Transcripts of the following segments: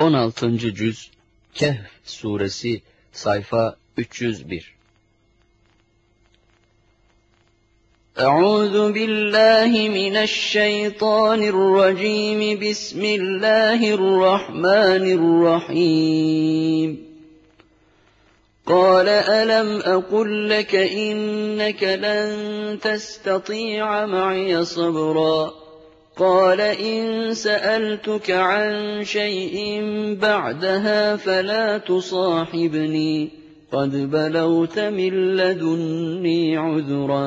16. Cüz Kehf Suresi sayfa 301. أعوذ بالله من الشيطان الرجيم بسم الله الرحمن الرحيم قال ألم أقل لك إنك لن تستطيع معي صبرا قال إن سألتك عن شيء بعدها فلا تصاحبني قد بلغت من لدني عذرا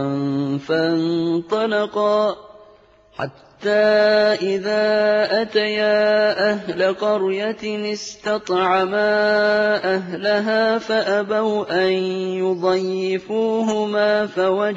فانطلقا حتى إذا أتيا أهل قرية استطعما أهلها فأبوا أن يضيفوهما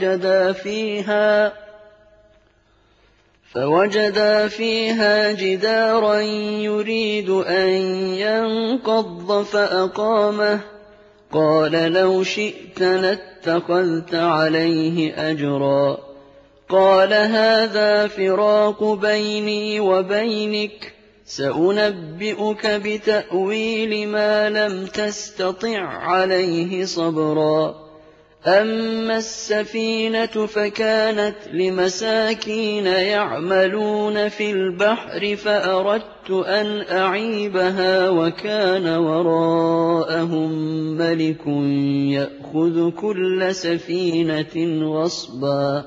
فوجدا فيها جدارا يريد أن ينقض فأقامه قال لو شئت لاتخذت عليه أجرا قال هذا فراق بيني وبينك سأنبئك بتأويل ما لم تستطع عليه صبرا أما السفينة فكانت لمساكين يعملون في البحر فأردت أن أعيبها وكان وراءهم ملك يأخذ كل سفينة غصبا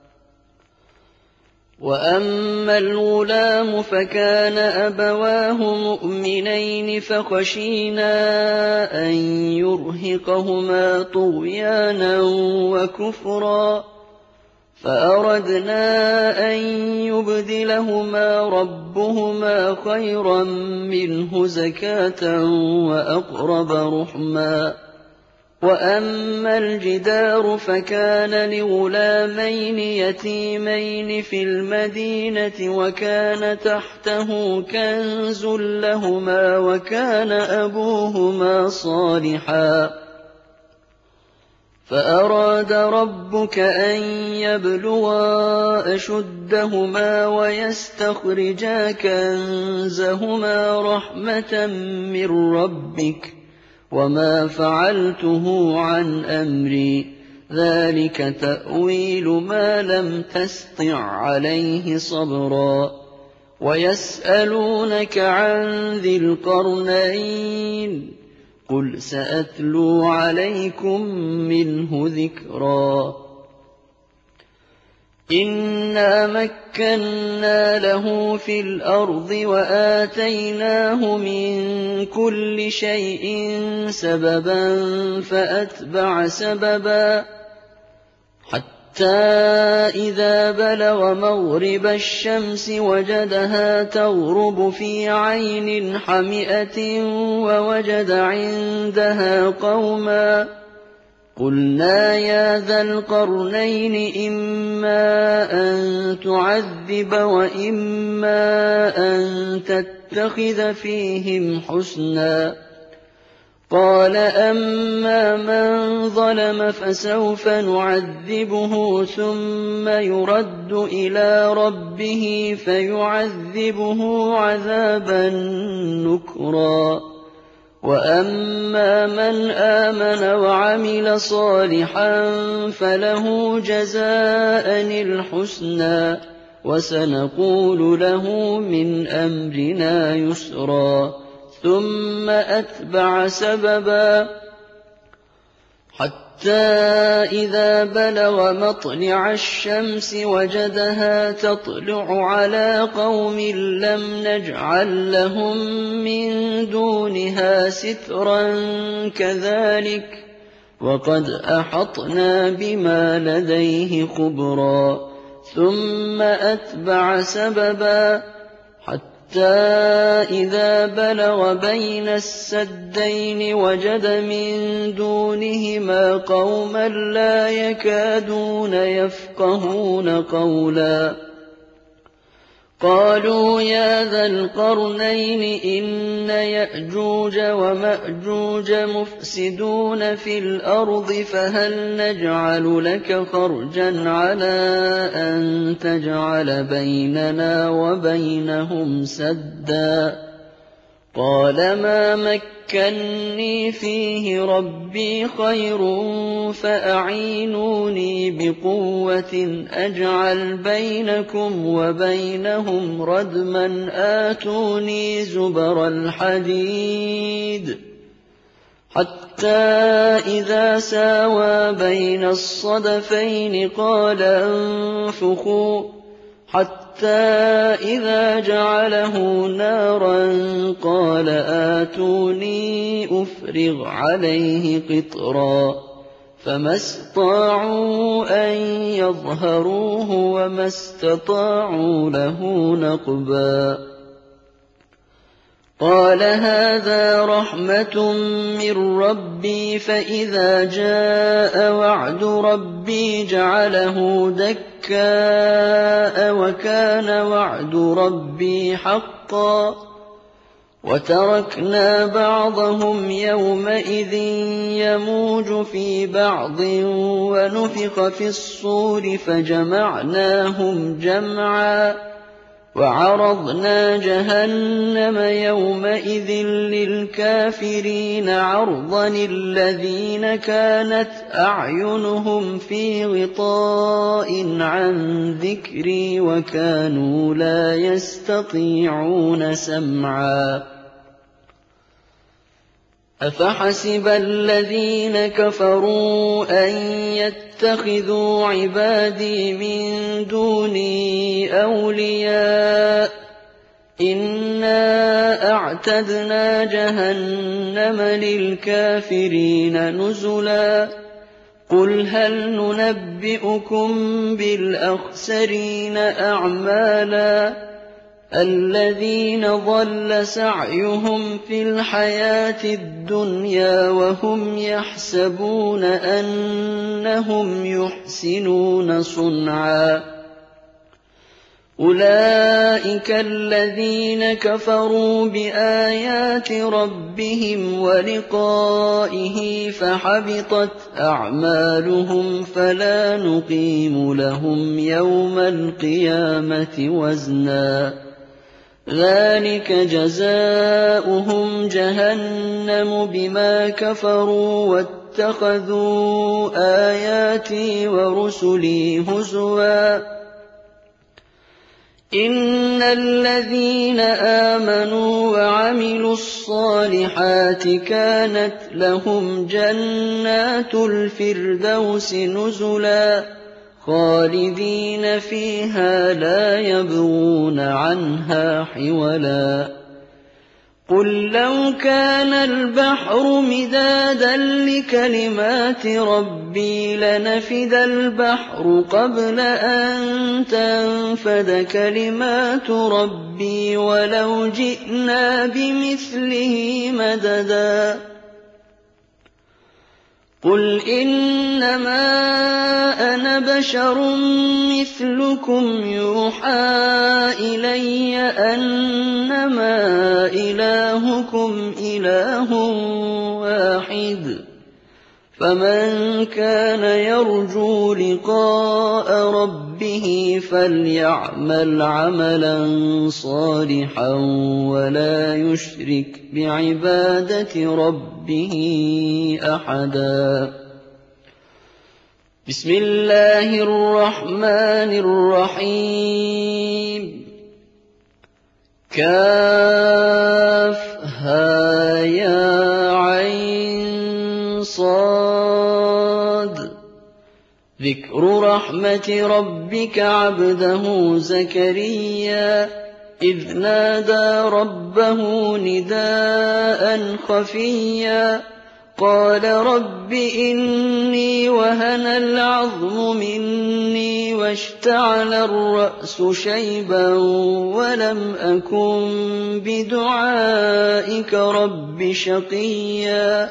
وأما الغلام فكان أبواه مؤمنين فخشينا أن يرهقهما طغيانا وكفرا فأردنا أن يبدلهما ربهما خيرا منه زكاة وأقرب رحما وأما الجدار فكان لغلامين يتيمين في المدينة وكان تحته كنز لهما وكان أبوهما صالحا فأراد ربك أن يبلغا أشدهما ويستخرجا كنزهما رحمة من ربك وما فعلته عن أمري ذلك تأويل ما لم تسطع عليه صبرا ويسألونك عن ذي القرنين قل سأتلو عليكم منه ذكرا إنا مكنا له في الأرض وآتيناه من كل شيء سببا فأتبع سببا حتى إذا بلغ مغرب الشمس وجدها تغرب في عين حمئة ووجد عندها قوما قلنا يا ذا القرنين إما أن تعذب وإما أن تتخذ فيهم حسنا قال أما من ظلم فسوف نعذبه ثم يرد إلى ربه فيعذبه عذابا نكرا وأما من آمن وعمل صالحا فله جزاء الحسنى وسنقول له من أمرنا يسرا ثم أتبع سببا حتى إذا بلغ مطلع الشمس وجدها تطلع على قوم لم نجعل لهم من دونها سترا كذلك وقد أحطنا بما لديه خبرا ثم أتبع سببا حتى إذا بلغ بين السدين وجد من دونهما قوما لا يكادون يفقهون قولا قالوا يا ذا القرنين إن يأجوج ومأجوج مفسدون في الأرض فهل نجعل لك خرجا على أن تجعل بيننا وبينهم سدا قال ما مكني فيه ربي خير فأعينوني بقوة أجعل بينكم وبينهم ردما آتوني زبر الحديد حتى إذا ساوى بين الصدفين قال انفخوا حتى إذا جعله نارا قال آتوني أفرغ عليه قطرا فما استطاعوا أن يظهروه وما استطاعوا له نقبا قال هذا رحمة من ربي فإذا جاء وعد ربي جعله دكاء وكان وعد ربي حقا وتركنا بعضهم يومئذ يموج في بعض ونفخ في الصور فجمعناهم جمعا وعرضنا جهنم يومئذ للكافرين عرضا الذين كانت أعينهم في غطاء عن ذكري وكانوا لا يستطيعون سمعا أفحسب الذين كفروا أن يتخذوا عبادي من دوني أولياء إنا أعتدنا جهنم للكافرين نزلا قل هل ننبئكم بالأخسرين أعمالا الذين ضل سعيهم في الحياة الدنيا وهم يحسبون أنهم يحسنون صنعا أولئك الذين كفروا بآيات ربهم ولقائه فحبطت أعمالهم فلا نقيم لهم يوم القيامة وزنا ذلك جزاؤهم جهنم بما كفروا واتخذوا آياتي ورسلي هزوا إن الذين آمنوا وعملوا الصالحات كانت لهم جنات الفردوس نزلا خالدين فيها لا يبغون عنها حولا قل لو كان البحر مدادا لكلمات ربي لنفد البحر قبل أن تنفد كلمات ربي ولو جئنا بمثله مددا قل إنما أنا بشر مثلكم يوحى إلي أنما إلهكم إله واحد فمن كان يرجو لقاء ربه فليعمل عملا صالحا ولا يشرك بعبادة ربه أحدا بسم الله الرحمن الرحيم كافها يا عين صاد ذكر رحمة ربك عبده زكريا إذ نادى ربه نداء خفيا قال رب إني وهن العظم مني واشتعل الرأس شيبا ولم أكن بدعائك رب شقيا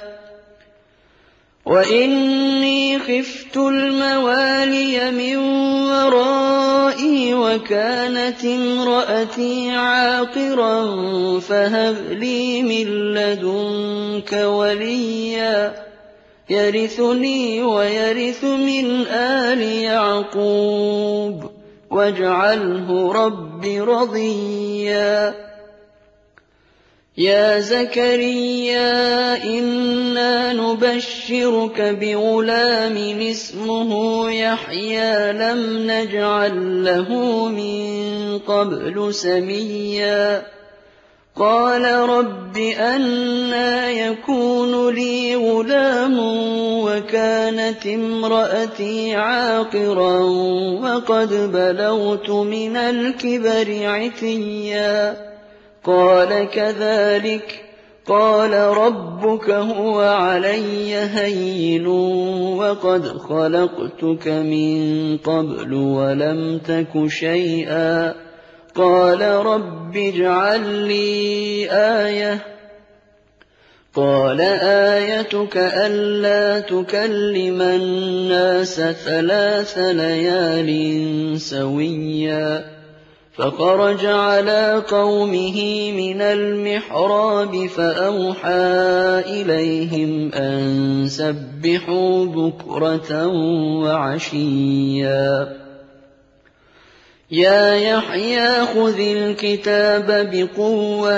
وإني خفت الموالي من ورائي وكانت امرأتي عاقرا فهب لي من لدنك وليا يرثني ويرث من آل يعقوب واجعله رب رضيا يا زكريا إنا نبشرك بغلام اسمه يحيى لم نجعل له من قبل سميا قال رب أنى يكون لي غلام وكانت امرأتي عاقرا وقد بلغت من الكبر عتيا قال كذلك قال ربك هو علي هين وقد خلقتك من قبل ولم تك شيئا قال رب اجعل لي آية قال آيتك ألا تكلم الناس 3 ليال سويا فخرج على قومه من المحراب فأوحى إليهم أن سبحوا بكرة وعشيا يا يحيى خذ الكتاب بقوة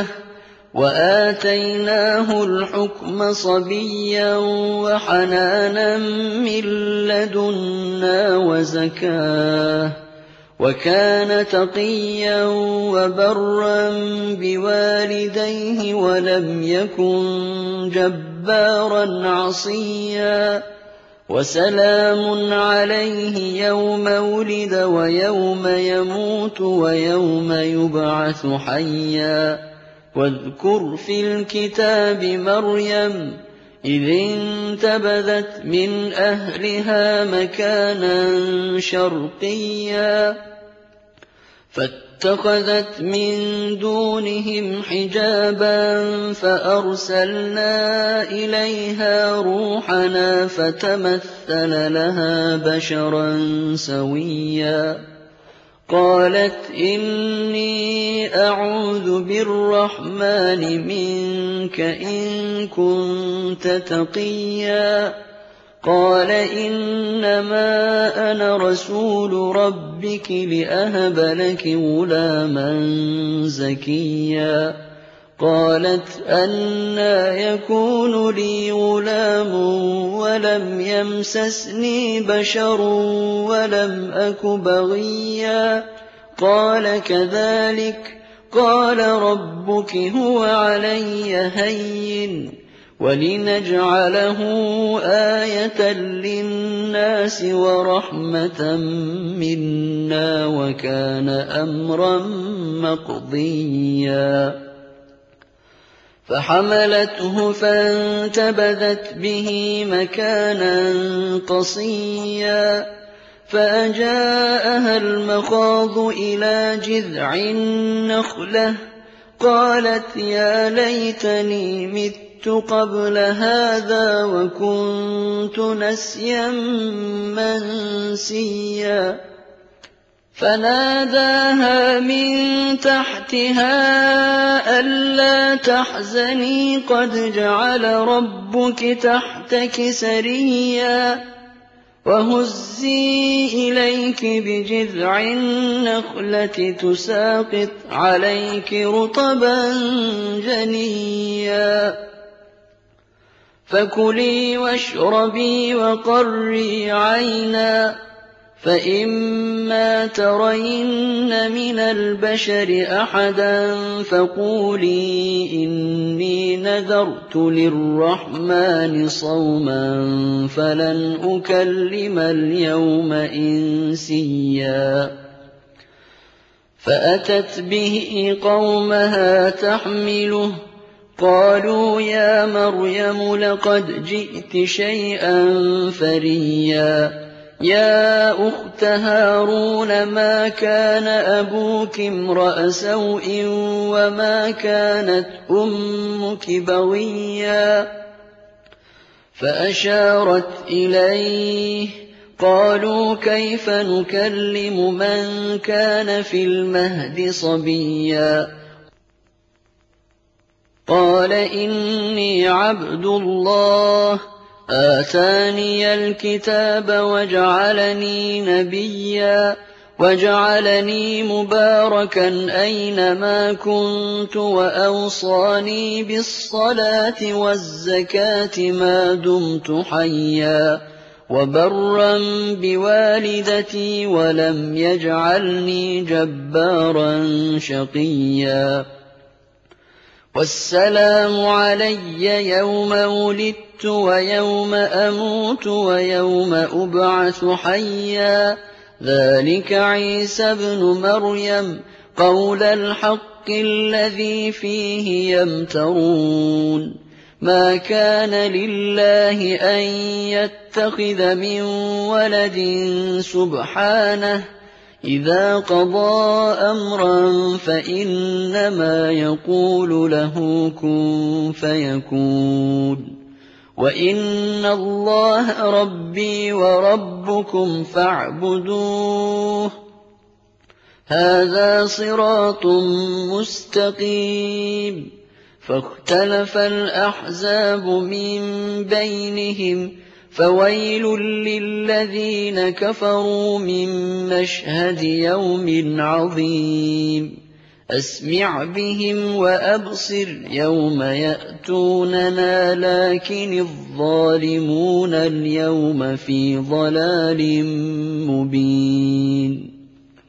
وآتيناه الحكم صبيا وحنانا من لدنا وزكاه وكان تقيا وبرا بوالديه ولم يكن جبارا عصيا وسلام عليه يوم ولد ويوم يموت ويوم يبعث حيا واذكر في الكتاب مريم إذ انتبذت من أهلها مكانا شرقيا فاتخذت من دونهم حجابا فأرسلنا إليها روحنا فتمثل لها بشرا سويا قالت إني أعوذ بالرحمن منك إن كنت تقيا قال إنما أنا رسول ربك لأهب لك غلاما زكيا قالت أنى يكون لي غلام ولم يمسسني بشر ولم أك بغيا قال كذلك قال ربك هو علي هين ولنجعله آية للناس ورحمة منا وكان أمرا مقضيا فحملته فانتبذت به مكانا قصيا فأجاءها المخاض إلى جذع النخلة قالت يا ليتني مت قبل هذا وكنت نسيا منسيا فناداها من تحتها ألا تحزني قد جعل ربك تحتك سريا وهزي إليك بجذع النخلة تساقط عليك رطبا جنيا فكلي واشربي وقري عينا فإما ترين من البشر أحدا فقولي إني نذرت للرحمن صوما فلن أكلم اليوم إنسيا فأتت به قومها تحمله قالوا يا مريم لقد جئت شيئا فريا يا أخت هارون ما كان أبوك امرأ سوء وما كانت أمك بغيا فأشارت إليه قالوا كيف نكلم من كان في المهد صبيا قال إني عبد الله آتاني الكتاب وجعلني نبيا وجعلني مباركا أينما كنت وأوصاني بالصلاة والزكاة ما دمت حيا وبرا بوالدتي ولم يجعلني جبارا شقيا والسلام علي يوم ولدت ويوم أموت ويوم أبعث حيا ذلك عيسى ابن مريم قول الحق الذي فيه يمترون ما كان لله أن يتخذ من ولد سبحانه إذا قضى أمرا فإنما يقول له كن فيكون وإن الله ربي وربكم فاعبدوه هذا صراط مستقيم فاختلف الأحزاب من بينهم فويل للذين كفروا من مشهد يوم عظيم أسمع بهم وأبصر يوم يأتوننا لكن الظالمون اليوم في ضلال مبين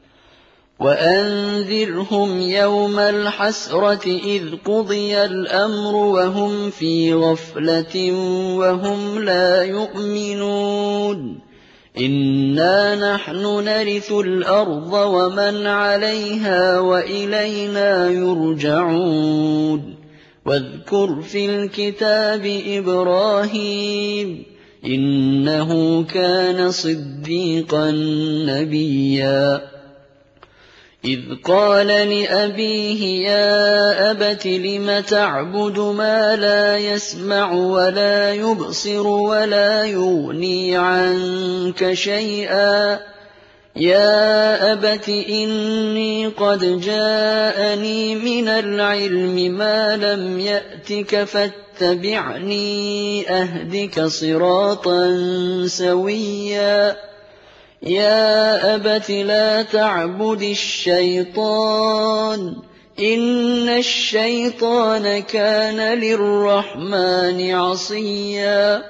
وأنذرهم يوم الحسرة إذ قضي الأمر وهم في غفلة وهم لا يؤمنون إنا نحن نرث الأرض ومن عليها وإلينا يرجعون واذكر في الكتاب إبراهيم إنه كان صديقا نبيا إذ قال لأبيه يا أبت لم تعبد ما لا يسمع ولا يبصر ولا يغني عنك شيئا يا أبت إني قد جاءني من العلم ما لم يأتك فاتبعني أهدك صراطا سويا يا أبت لا تعبد الشيطان إن الشيطان كان للرحمن عصيا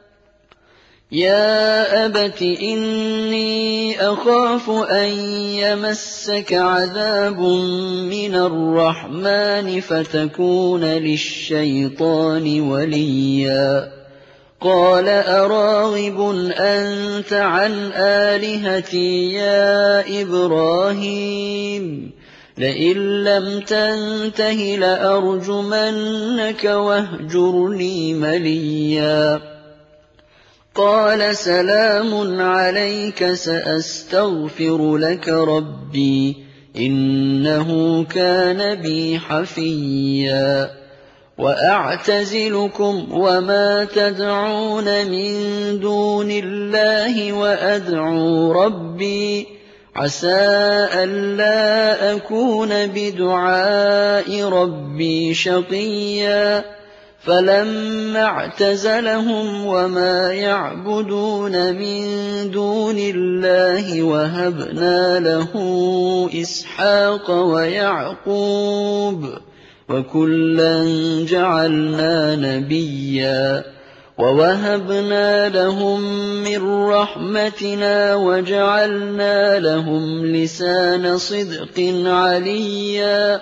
يا أبت إني أخاف أن يمسك عذاب من الرحمن فتكون للشيطان وليا قال أراغب أنت عن آلهتي يا إبراهيم لئن لم تنته لأرجمنك واهجرني مليا قال سلام عليك سأستغفر لك ربي إنه كان بي حفيا وأعتزلكم وما تدعون من دون الله وأدعو ربي عسى ألا أكون بدعاء ربي شقيا فلما اعتزلهم وما يعبدون من دون الله وهبنا له إسحاق ويعقوب وكلا جعلنا نبيا ووهبنا لهم من رحمتنا وجعلنا لهم لسان صدق عليا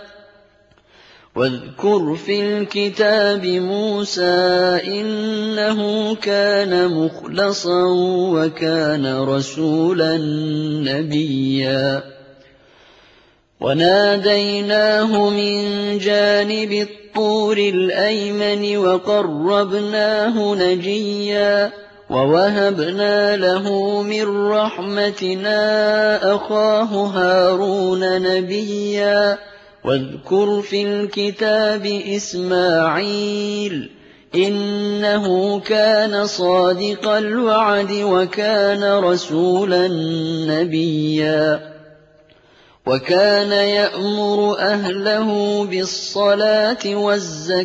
واذكر في الكتاب موسى إنه كان مخلصا وكان رسولا نبيا وناديناه من جانب الطور الأيمن وقربناه نجيا ووهبنا له من رحمتنا أخاه هارون نبيا واذكر في الكتاب إسماعيل إنه كان صادق الوعد وكان رسولا نبيا وكان يأمر أهله بالصلاة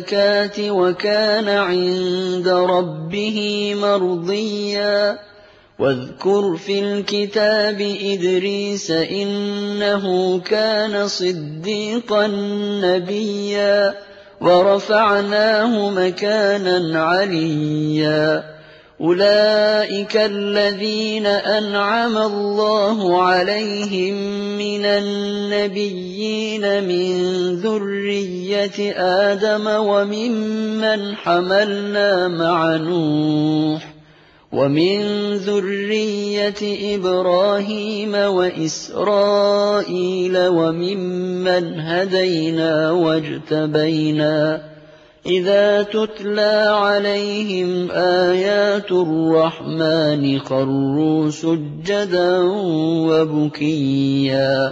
والزكاة وكان عند ربه مرضيا واذكر في الكتاب إدريس إنه كان صديقا نبيا ورفعناه مكانا عليا أولئك الذين أنعم الله عليهم من النبيين من ذرية آدم وممن حملنا مع نوح ومن ذرية إبراهيم وإسرائيل وممن هدينا واجتبينا إذا تتلى عليهم آيات الرحمن خروا سجدا وبكيا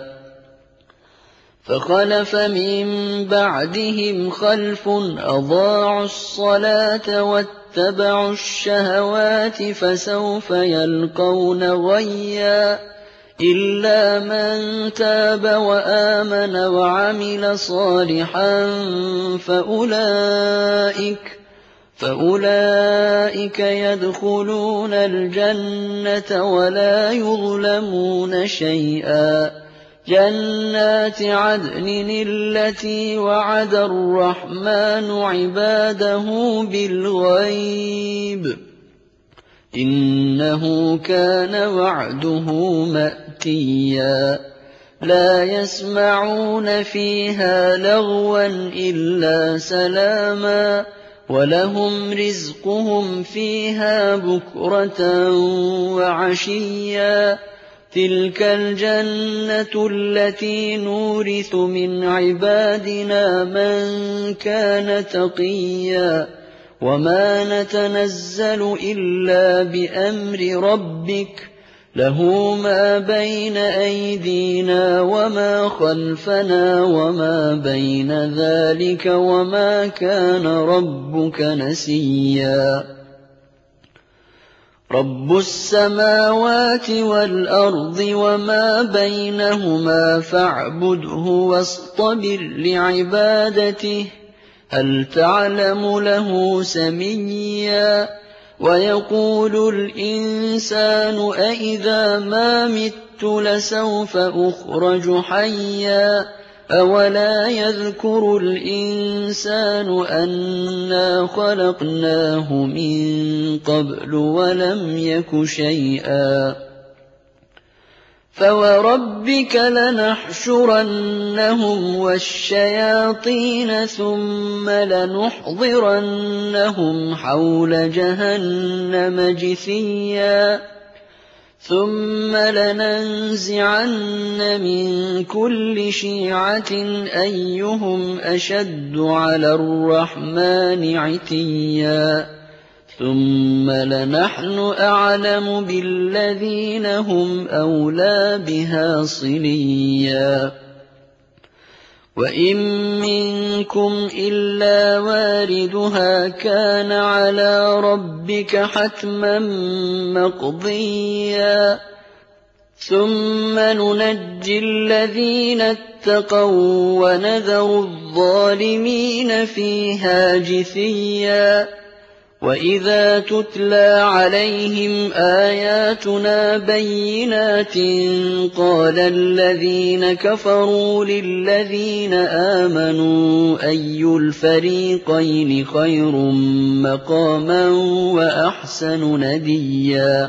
فخلف من بعدهم خلف أضاعوا الصلاة واتبعوا الشهوات فسوف يلقون غيا إلا من تاب وآمن وعمل صالحا فأولئك يدخلون الجنة ولا يظلمون شيئا جنات عدن التي وعد الرحمن عباده بالغيب إنه كان وعده مأتيا لا يسمعون فيها لغوا إلا سلاما ولهم رزقهم فيها بكرة وعشيا تلك الجنة التي نورث من عبادنا من كان تقيا وما نتنزل إلا بأمر ربك له ما بين أيدينا وما خلفنا وما بين ذلك وما كان ربك نسيا رب السماوات والأرض وما بينهما فاعبده واصطبر لعبادته هل تعلم له سميا ويقول الإنسان أإذا ما مت لسوف أخرج حيا أولا يذكر الإنسان أنا خلقناه من قبل ولم يك شيئا فوربك لنحشرنهم والشياطين ثم لنحضرنهم حول جهنم جثيا ثم لننزعن من كل شيعة أيهم أشد على الرحمن عتيا ثم لنحن أعلم بالذين هم أولى بها صليا وإن منكم إلا واردها كان على ربك حتما مقضيا ثم ننجي الذين اتقوا ونذر الظالمين فيها جثيا وإذا تتلى عليهم آياتنا بينات قال الذين كفروا للذين آمنوا أي الفريقين خير مقاما وأحسن نديا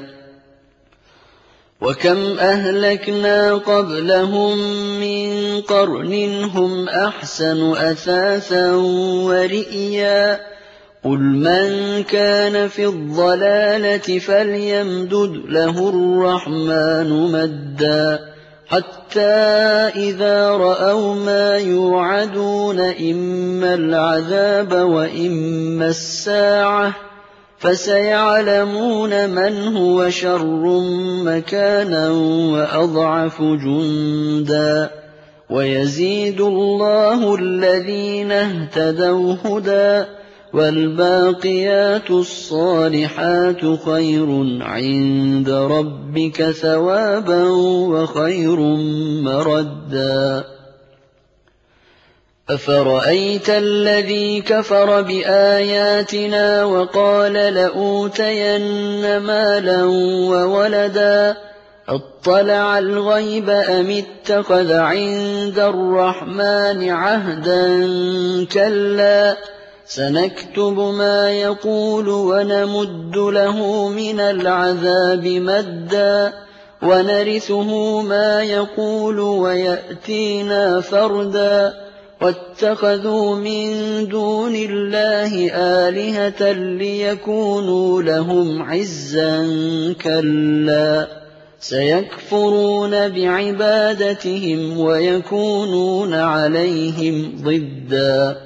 وكم أهلكنا قبلهم من قرن هم أحسن أثاثا ورئيا قل من كان في الضلالة فليمدد له الرحمن مدا حتى إذا رأوا ما يوعدون إما العذاب وإما الساعة فسيعلمون من هو شر مكانا وأضعف جندا ويزيد الله الذين اهتدوا هدى والباقيات الصالحات خير عند ربك ثوابا وخير مردا أفرأيت الذي كفر بآياتنا وقال لأوتين مالا وولدا أطلع الغيب أم اتخذ عند الرحمن عهدا كلا سنكتب ما يقول ونمد له من العذاب مدا ونرثه ما يقول ويأتينا فردا واتخذوا من دون الله آلهة ليكونوا لهم عزا كلا سيكفرون بعبادتهم ويكونون عليهم ضدا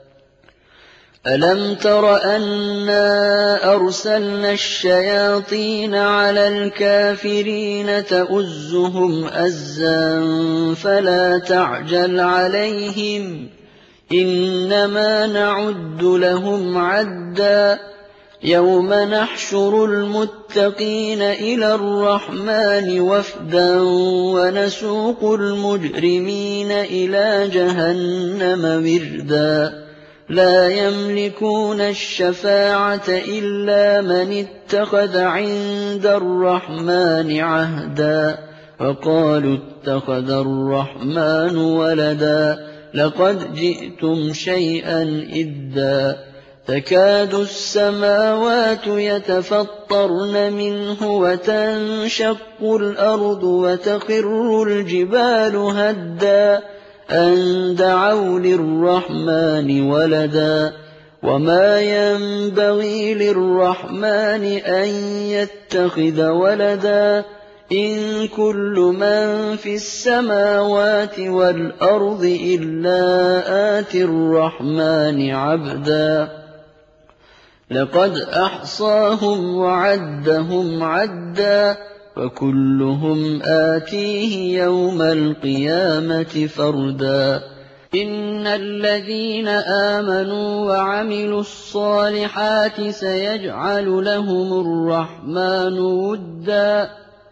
ألم تر أنا أرسلنا الشياطين على الكافرين تؤزهم أزا فلا تعجل عليهم إنما نعد لهم عدا يوم نحشر المتقين إلى الرحمن وفدا ونسوق المجرمين إلى جهنم وردا لا يملكون الشفاعة إلا من اتخذ عند الرحمن عهدا وقالوا اتخذ الرحمن ولدا لقد جئتم شيئا إدا تكاد السماوات يتفطرن منه وتنشق الأرض وتخر الجبال هدا أن دعوا للرحمن ولدا وما ينبغي للرحمن أن يتخذ ولدا إن كل من في السماوات والأرض إلا آتي الرحمن عبدا لقد أحصاهم وعدهم عدا وكلهم آتيه يوم القيامة فردا إن الذين آمنوا وعملوا الصالحات سيجعل لهم الرحمن ودا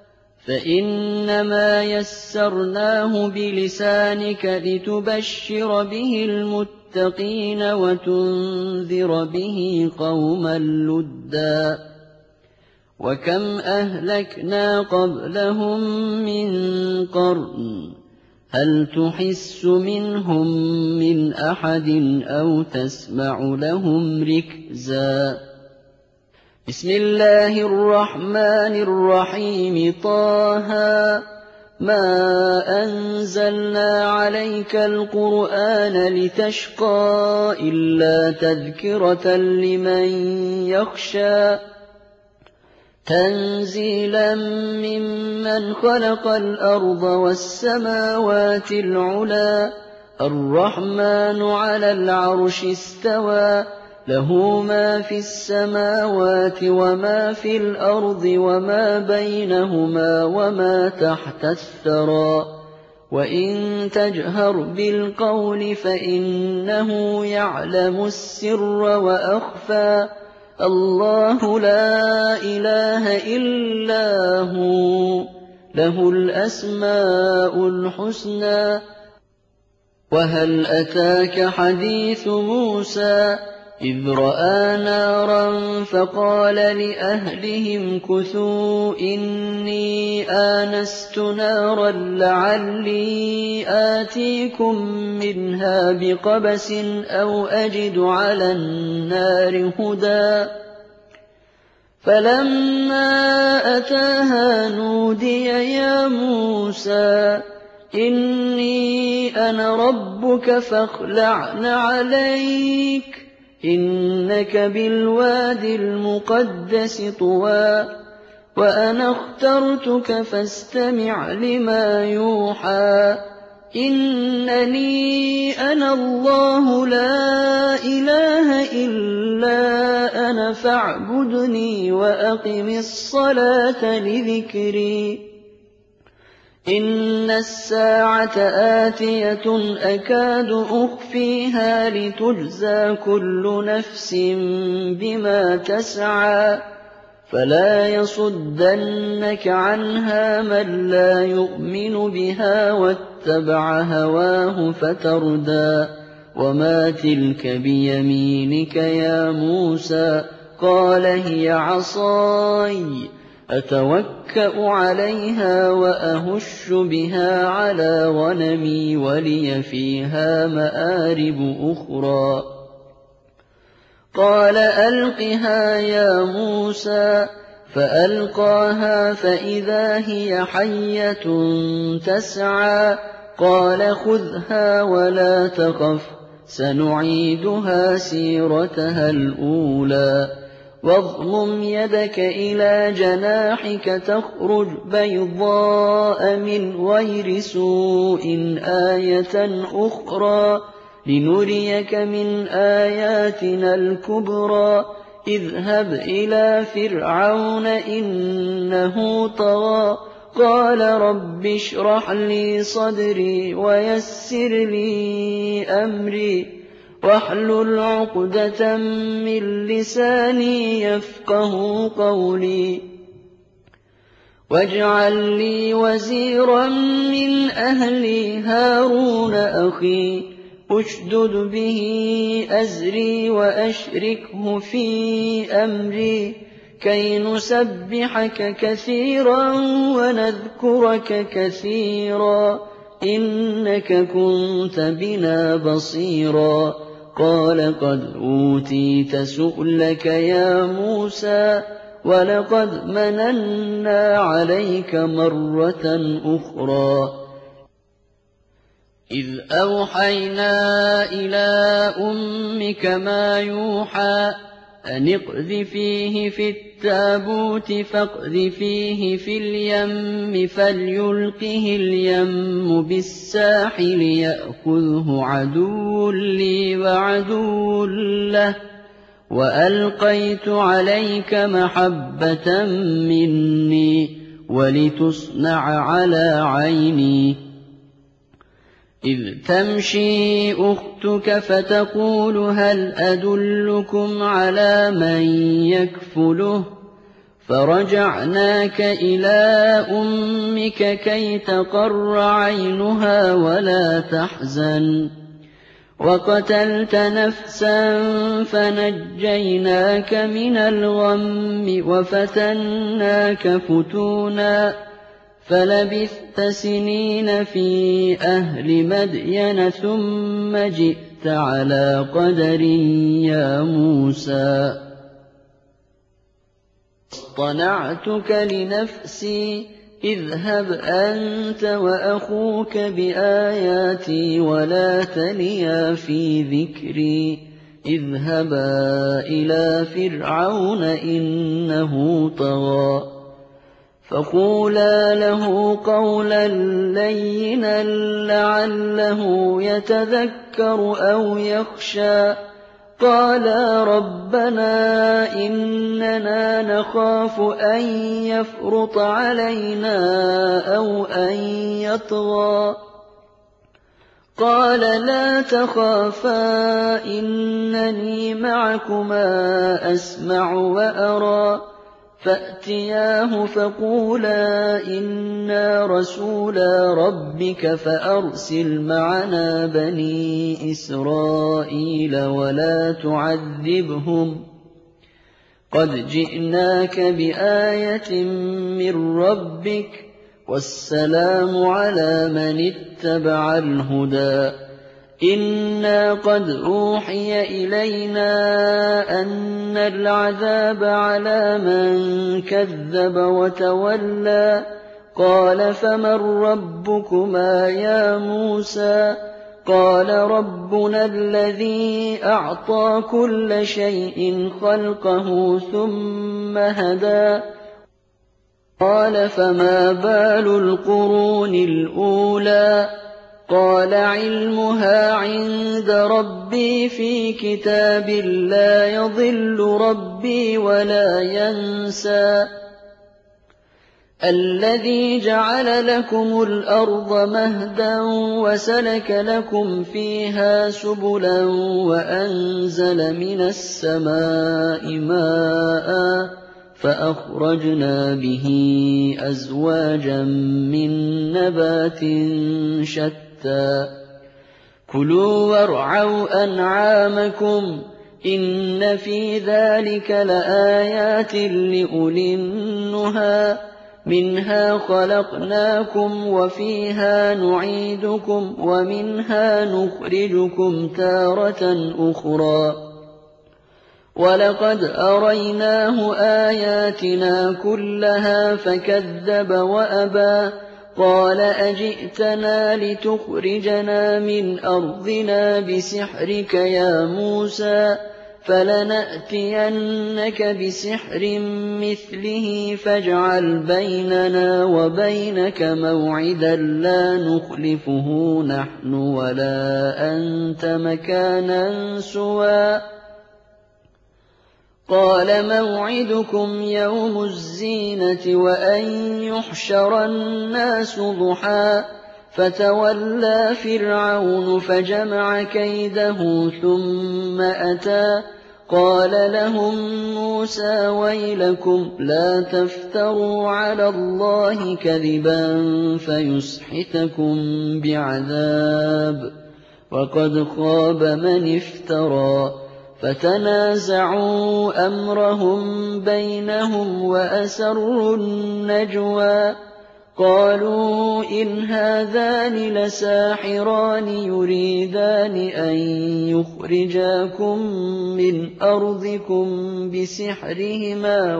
فإنما يسرناه بلسانك لتبشر به المتقين وتنذر به قوما لدا وكم أهلكنا قبلهم من قرن هل تحس منهم من أحد أو تسمع لهم ركزا بسم الله الرحمن الرحيم طه ما أنزلنا عليك القرآن لتشقى إلا تذكرة لمن يخشى تنزيلا ممن خلق الأرض والسماوات العلا الرحمن على العرش استوى له ما في السماوات وما في الأرض وما بينهما وما تحت الثرى وإن تجهر بالقول فإنه يعلم السر وأخفى الله لا إله إلا هو له الأسماء الحسنى وهل أتاك حديث موسى إذ رأى نارا فقال لأهلهم كثوا إني آنست نارا لعلي آتيكم منها بقبس أو أجد على النار هدى فلما أتاها نودي يا موسى إني أنا ربك فاخلع عليك إنك بالواد المقدس طوى وأنا اخترتك فاستمع لما يوحى إنني أنا الله لا إله إلا أنا فاعبدني وأقم الصلاة لذكري إن الساعة آتية أكاد أخفيها لتجزى كل نفس بما تسعى فلا يصدنك عنها من لا يؤمن بها واتبع هواه فتردى وما تلك بيمينك يا موسى قال هي عصاي أتوكأ عليها وأهش بها على غنمي ولي فيها مآرب أخرى قال ألقها يا موسى فألقاها فإذا هي حية تسعى قال خذها ولا تخف سنعيدها سيرتها الأولى واضمم يدك إلى جناحك تخرج بيضاء من غير سوء آية أخرى لنريك من آياتنا الكبرى اذهب إلى فرعون إنه طغى قال رب اشرح لي صدري ويسر لي أمري واحلل عقدة من لساني يفقه قولي واجعل لي وزيرا من أهلي هارون أخي أشدد به أزري وأشركه في أمري كي نسبحك كثيرا ونذكرك كثيرا إنك كنت بنا بصيرا قال قد أوتيت سؤلك يا موسى ولقد مننا عليك مرة أخرى إذ أوحينا إلى أمك ما يوحى أن اقذفيه في التابوت فاقذفيه في اليم فليلقه اليم بالساحل يأخذه عدو لي وعدو له وألقيت عليك محبة مني ولتصنع على عيني إذ تمشي أختك فتقول هل أدلكم على من يكفله فرجعناك إلى أمك كي تقر عينها ولا تحزن وقتلت نفسا فنجيناك من الغم وفتناك فتونا فلبثت سنين في أهل مدين ثم جئت على قدر يا موسى اصطنعتك لنفسي اذهب أنت وأخوك بآياتي ولا تنيا في ذكري اذهبا إلى فرعون إنه طغى فقولا له قولا لينا لعله يتذكر أو يخشى قالا ربنا إننا نخاف أن يفرط علينا أو أن يطغى قال لا تخافا إنني معكما أسمع وأرى فأتياه فقولا إنا رسولا ربك فأرسل معنا بني إسرائيل ولا تعذبهم قد جئناك بآية من ربك والسلام على من اتبع الهدى إنا قد أوحي إلينا أن العذاب على من كذب وتولى قال فمن ربكما يا موسى قال ربنا الذي أعطى كل شيء خلقه ثم هدى قال فما بال القرون الأولى قال علمها عند ربي في كتاب لا يضل ربي ولا ينسى الذي جعل لكم الأرض مهدا وسلك لكم فيها سبلا وأنزل من السماء ماء فأخرجنا به أزواجا من نبات شتى كُلُوا وَارْعَوْا أَنْعَامَكُمْ إِنَّ فِي ذَلِكَ لَآيَاتٍ لِأُولِي النُّهَىٰ مِنْهَا خَلَقْنَاكُمْ وَفِيهَا نُعِيدُكُمْ وَمِنْهَا نُخْرِجُكُمْ تَارَةً أُخْرَىٰ وَلَقَدْ أَرَيْنَاهُ آيَاتِنَا كُلَّهَا فَكَذَّبَ وَأَبَىٰ قَالَ أَجِئْتَنَا لِتُخْرِجَنَا مِنْ أَرْضِنَا بِسِحْرِكَ يَا مُوسَىٰ فَلَنَأْتِيَنَّكَ بِسِحْرٍ مِّثْلِهِ فاجْعَلْ بَيْنَنَا وَبَيْنَكَ مَوْعِدًا لَّا نُخْلِفُهُ نَحْنُ وَلَا أَنتَ مَكَانًا سُوًى قَالَ مَوْعِدُكُمْ يَوْمُ الزِّينَةِ وَأَن يُحْشَرَ النَّاسُ ضُحًى فَتَوَلَّىٰ فِرْعَوْنُ فَجَمَعَ كَيْدَهُ ثُمَّ أَتَىٰ قَالَ لَهُم مُّوسَىٰ وَيْلَكُمْ لَا تَفْتَرُوا عَلَى اللَّهِ كَذِبًا فَيُسْحِتَكُم بِعَذَابٍ وَقَدْ خَابَ مَنِ افْتَرَىٰ فَتَنَازَعُوا أَمْرَهُم بَيْنَهُمْ وَأَسَرُّوا النَّجْوَىٰ قَالُوا إِنْ هَٰذَانِ لَسَاحِرَانِ يُرِيدَانِ أَن يُخْرِجَاكُم مِّنْ أَرْضِكُم بِسِحْرِهِمَا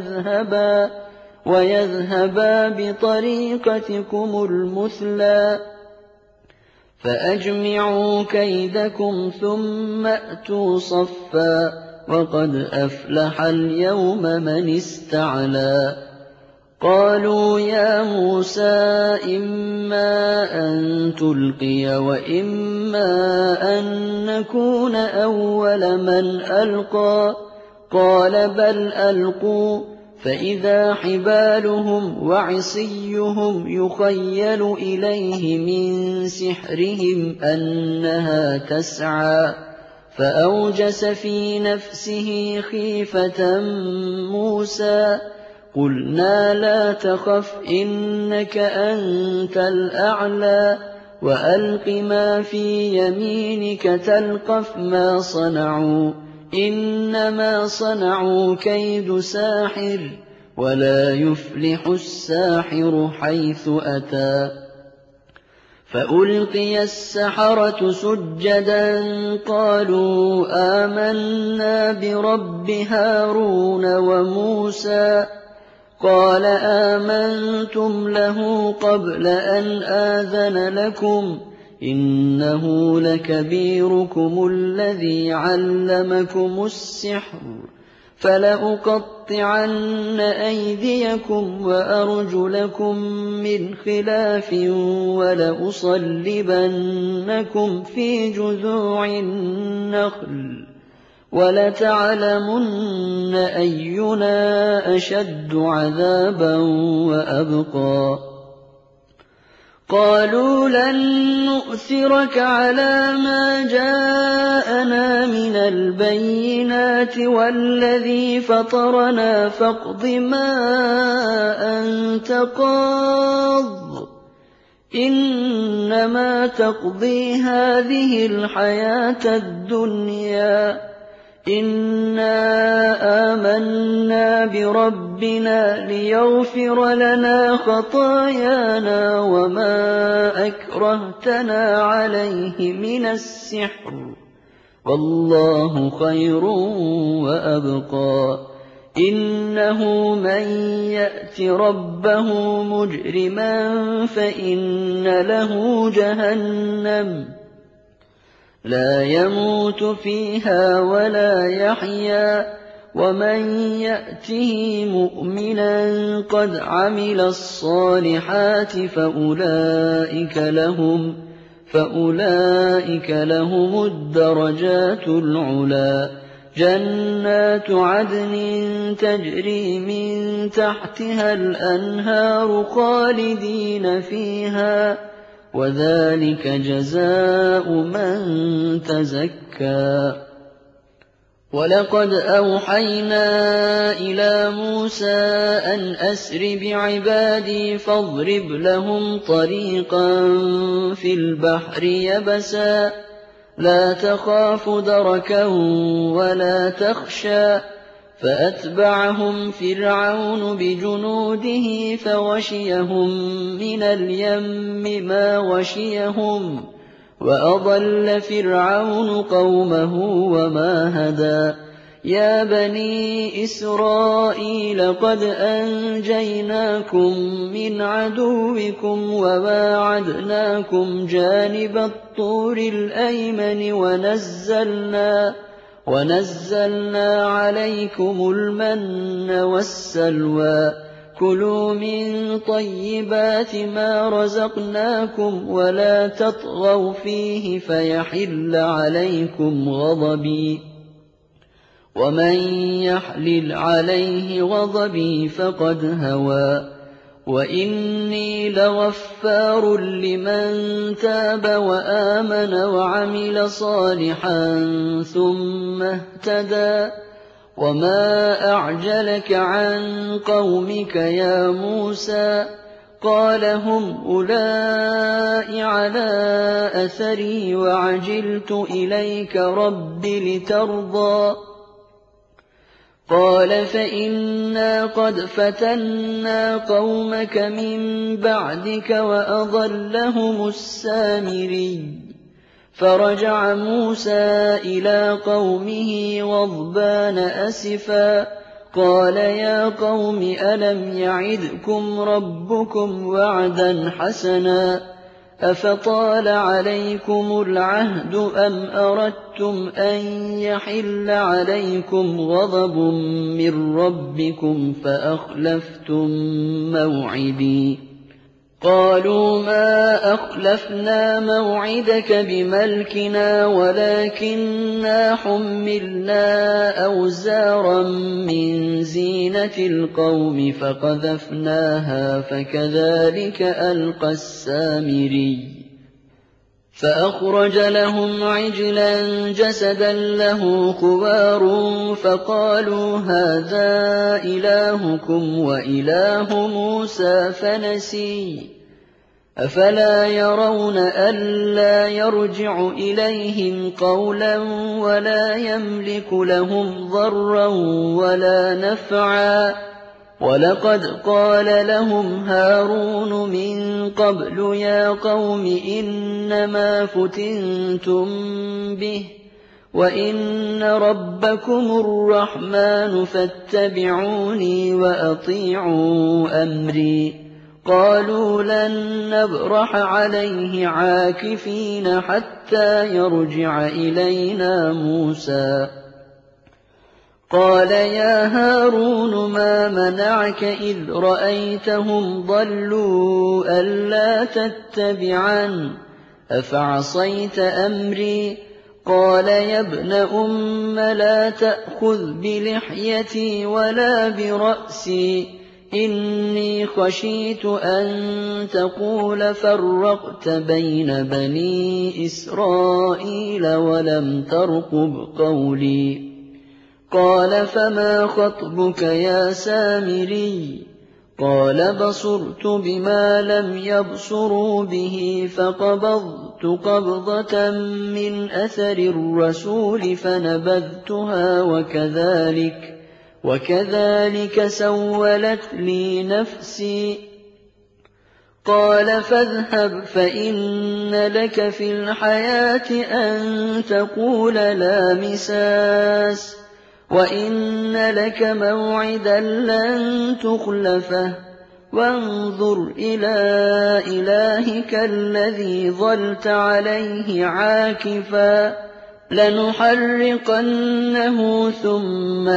وَيَذْهَبَا بِطَرِيقَتِكُمُ الْمُثْلَىٰ فَأَجْمِعُوا كَيْدَكُمْ ثُمَّ ائْتُوا صَفًّا وَقَدْ أَفْلَحَ الْيَوْمَ مَنِ اسْتَعْلَىٰ قَالُوا يَا مُوسَىٰ إِمَّا أَن تُلْقِيَ وَإِمَّا أَن نَّكُونَ أَوَّلَ مَنْ أَلْقَىٰ قَالَ بَلْ أَلْقُوا فَإِذَا حِبَالُهُمْ وَعِصِيُّهُمْ يُخَيَّلُ إِلَيْهِ مِن سِحْرِهِمْ أَنَّهَا تَسْعَىٰ فَأَوْجَسَ فِي نَفْسِهِ خِيفَةً مُّوسَىٰ قُلْنَا لَا تَخَفْ إِنَّكَ أَنتَ الْأَعْلَىٰ وَأَلْقِ مَا فِي يَمِينِكَ تَلْقَفْ مَا صَنَعُوا إِنَّمَا صَنَعُوا كَيْدُ سَاحِرٍ وَلَا يُفْلِحُ السَّاحِرُ حَيْثُ أَتَىٰ فَأُلْقِيَ السَّحَرَةُ سُجَّدًا قَالُوا آمَنَّا بِرَبِّ هَارُونَ وَمُوسَىٰ قَالَ آمَنتُمْ لَهُ قَبْلَ أَنْ آذَنَ لَكُمْ إِنَّهُ لَكَبِيرُكُمُ الَّذِي عَلَّمَكُمُ السِّحْرَ فَلَأُقَطِّعَنَّ أَيْدِيَكُمْ وَأَرْجُلَكُم مِّنْ خِلَافٍ وَلَأُصَلِّبَنَّكُمْ فِي جُذُوعِ النَّخْلِ وَلَتَعْلَمُنَّ أَيُّنَا أَشَدُّ عَذَابًا وَأَبْقَىٰ قَالُوا لَن نُّؤْثِرَكَ عَلَىٰ مَا جَاءَنَا مِنَ الْبَيِّنَاتِ وَالَّذِي فَطَرَنَا فَاقْضِ مَا أَنتَ قَاضٍ إِنَّمَا تَقْضِي هَٰذِهِ الْحَيَاةَ الدُّنْيَا إِنَّا آمَنَّا بِرَبِّنَا لِيَغْفِرَ لَنَا خَطَايَانَا وَمَا أَكْرَهْتَنَا عَلَيْهِ مِنَ السِّحْرِ وَاللَّهُ خَيْرٌ وَأَبْقَىٰ إِنَّهُ مَن يَأْتِ رَبَّهُ مُجْرِمًا فَإِنَّ لَهُ جَهَنَّمَ لَا يَمُوتُ فِيهَا وَلَا يَحْيَىٰ وَمَن يَأْتِهِ مُؤْمِنًا قَدْ عَمِلَ الصَّالِحَاتِ فَأُولَٰئِكَ لَهُمُ الدَّرَجَاتُ الْعُلَىٰ جَنَّاتُ عَدْنٍ تَجْرِي مِن تَحْتِهَا الْأَنْهَارُ خَالِدِينَ فِيهَا وَذَٰلِكَ جَزَاءُ مَن تَزَكَّىٰ ولقد أوحينا إلى موسى أن أسر بعبادي فاضرب لهم طريقا في البحر يبسا لا تخاف دركا ولا تخشى فأتبعهم فرعون بجنوده فغشيهم من اليم ما غشيهم وأضل فرعون قومه وما هدى يا بني إسرائيل قد أنجيناكم من عدوكم وواعدناكم جانب الطور الأيمن ونزلنا عليكم المن والسلوى كلوا من طيبات ما رزقناكم ولا تطغوا فيه فيحل عليكم غضبي ومن يحلل عليه غضبي فقد هوى وإني لغفار لمن تاب وآمن وعمل صالحا ثم اهتدى وما أعجلك عن قومك يا موسى قال هم أولئك على أثري وعجلت إليك رب لترضى قال فإنا قد فتنا قومك من بعدك وأضلهم السامري فرجع موسى إلى قومه غضبان أسفا قال يا قوم ألم يعدكم ربكم وعدا حسنا أفطال عليكم العهد أم أردتم أن يحل عليكم غضب من ربكم فأخلفتم موعدي قالوا ما أخلفنا موعدك بملكنا ولكننا حملنا أوزارا من زينة القوم فقذفناها فكذلك ألقى السامري فأخرج لهم عجلا جسدا له خوار فقالوا هذا إلهكم وإله موسى فنسي أفلا يرون ألا يرجع إليهم قولا ولا يملك لهم ضرا ولا نفعا ولقد قال لهم هارون من قبل يا قوم إنما فتنتم به وإن ربكم الرحمن فاتبعوني وأطيعوا أمري قالوا لن نبرح عليه عاكفين حتى يرجع إلينا موسى قال يا هارون ما منعك إذ رأيتهم ضلوا ألا تتبعن أفعصيت أمري قال يا ابن أم لا تأخذ بلحيتي ولا برأسي إني خشيت أن تقول فرقت بين بني إسرائيل ولم ترقب قولي قال فما خطبك يا سامري قال بصرت بما لم يبصروا به فقبضت قبضة من أثر الرسول فنبذتها وكذلك سولت لي نفسي قال فاذهب فإن لك في الحياة أن تقول لا مساس وإن لك موعدا لن تخلفه وانظر إلى إلهك الذي ظلت عليه عاكفا لنحرقنه ثم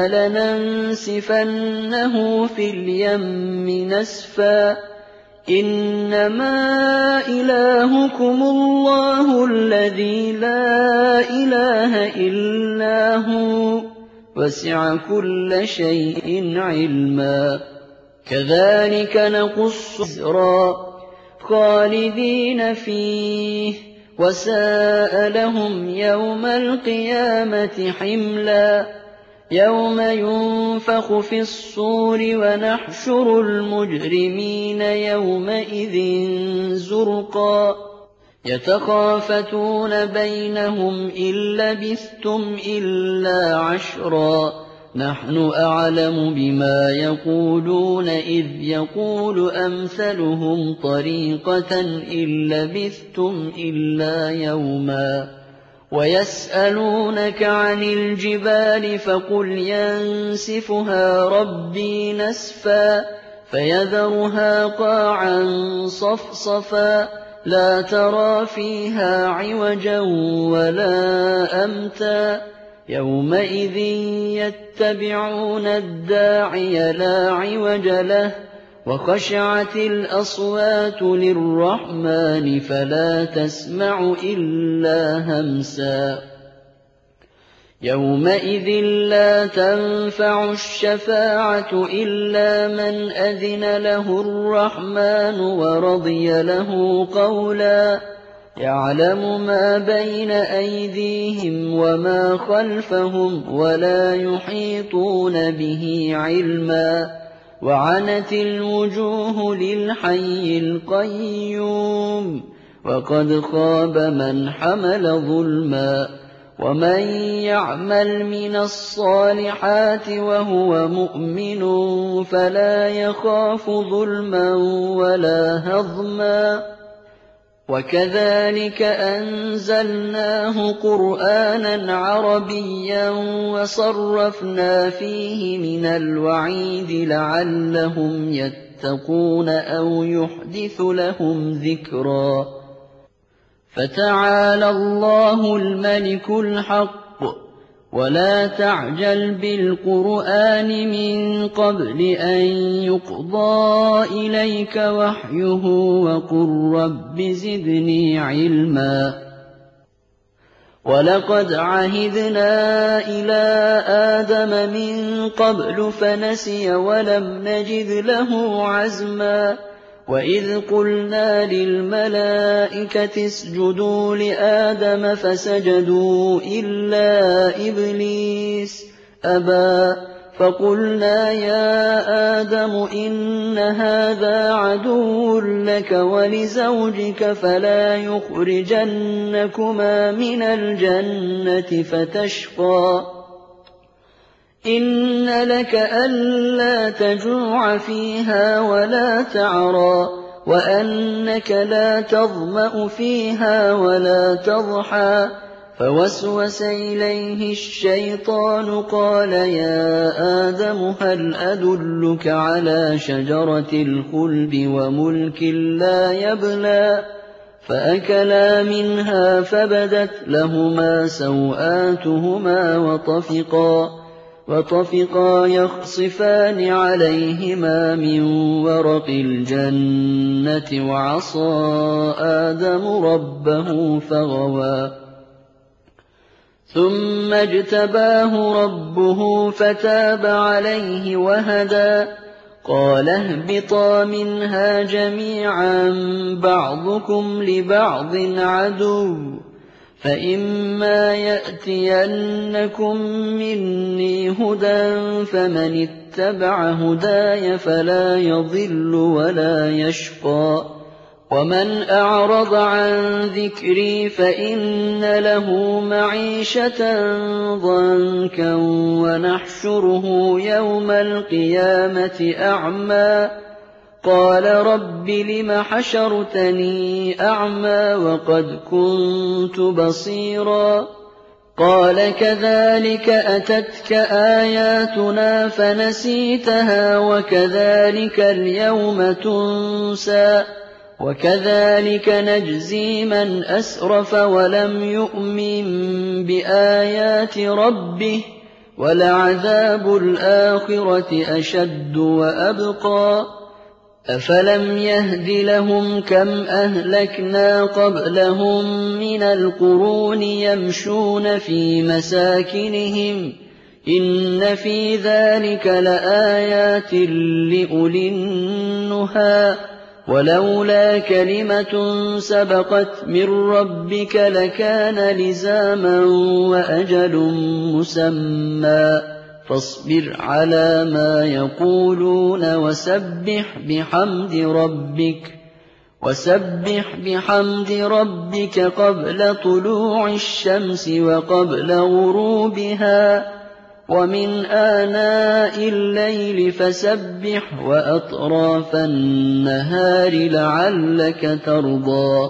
لننسفنه في اليم نسفا إنما إلهكم الله الذي لا إله إلا هو وسع كل شيء علما كذلك نقص إسرا خالدين فيه وساء لهم يوم القيامة حملا يوم ينفخ في الصور ونحشر المجرمين يومئذ زرقا يتخافتون بينهم إن لبثتم إلا عشرا نحن أعلم بما يقولون إذ يقول أمثلهم طريقة إن لبثتم إلا يوما ويسألونك عن الجبال فقل ينسفها ربي نسفا فيذرها قاعا صفصفا لا ترى فيها عوجا ولا أمتا يومئذ يتبعون الداعي لا عوج له وخشعت الأصوات للرحمن فلا تسمع إلا همسا يومئذ لا تنفع الشفاعة إلا من أذن له الرحمن ورضي له قولا يعلم ما بين أيديهم وما خلفهم ولا يحيطون به علما وعنت الوجوه للحي القيوم وقد خاب من حمل ظلما ومن يعمل من الصالحات وهو مؤمن فلا يخاف ظلما ولا هضما وكذلك أنزلناه قرآنا عربيا وصرفنا فيه من الوعيد لعلهم يتقون أو يحدث لهم ذكرا فتعالى الله الملك الحق ولا تعجل بالقرآن من قبل أن يقضى إليك وحيه وقل رب زدني علما ولقد عهدنا إلى آدم من قبل فنسي ولم نجد له عزما وإذ قلنا للملائكة اسجدوا لآدم فسجدوا إلا إبليس أبى فقلنا يا آدم إن هذا عدو لك ولزوجك فلا يخرجنكما من الجنة فتشقى إن لك ألا تجوع فيها ولا تعرى وأنك لا تظمأ فيها ولا تضحى فوسوس إليه الشيطان قال يا آدم هل أدلك على شجرة الخلد وملك لا يبلى فأكلا منها فبدت لهما سوآتهما وطفقا يخصفان عليهما من ورق الجنة وعصى آدم ربه فغوى ثم اجتباه ربه فتاب عليه وهدى قال اهبطا منها جميعا بعضكم لبعض عدو فإما يأتينكم مني هدى فمن اتبع هداي فلا يضل ولا يشقى ومن أعرض عن ذكري فإن له معيشة ضنكا ونحشره يوم القيامة أعمى قال رب لم حشرتني أعمى وقد كنت بصيرا قال كذلك أتتك آياتنا فنسيتها وكذلك اليوم تنسى وكذلك نجزي من أسرف ولم يؤمن بآيات ربه ولعذاب الآخرة أشد وأبقى أفلم يهد لهم كم أهلكنا قبلهم من القرون يمشون في مساكنهم إن في ذلك لآيات لأولي النهى ولولا كلمة سبقت من ربك لكان لزاما وأجل مسمى فاصبر على ما يقولون وسبح بحمد ربك قبل طلوع الشمس وقبل غروبها ومن آناء الليل فسبح وأطراف النهار لعلك ترضى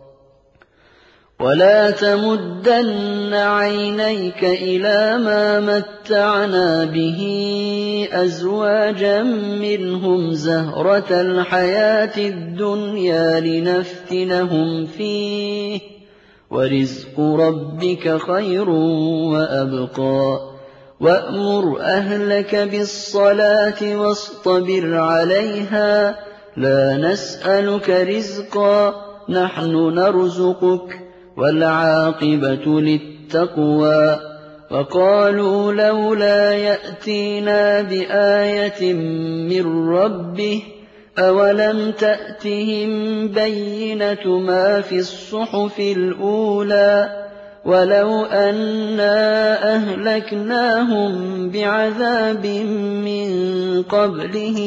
ولا تمدن عينيك إلى ما متعنا به أزواجا منهم زهرة الحياة الدنيا لنفتنهم فيه ورزق ربك خير وأبقى وأمر أهلك بالصلاة واصطبر عليها لا نسألك رزقا نحن نرزقك والعاقبة للتقوى وقالوا لولا يأتينا بآية من ربه أولم تأتهم بينة ما في الصحف الأولى ولو أنا أهلكناهم بعذاب من قبله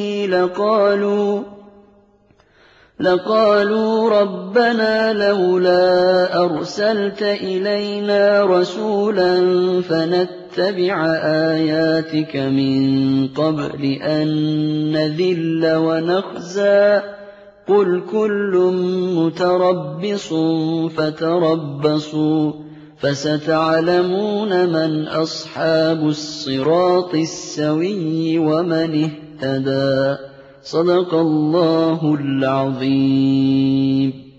لقالوا ربنا لولا أرسلت إلينا رسولا فنتبع آياتك من قبل أن نذل ونخزى قل كل متربص فتربصوا فستعلمون من أصحاب الصراط السوي ومن اهتدى صدق الله العظيم.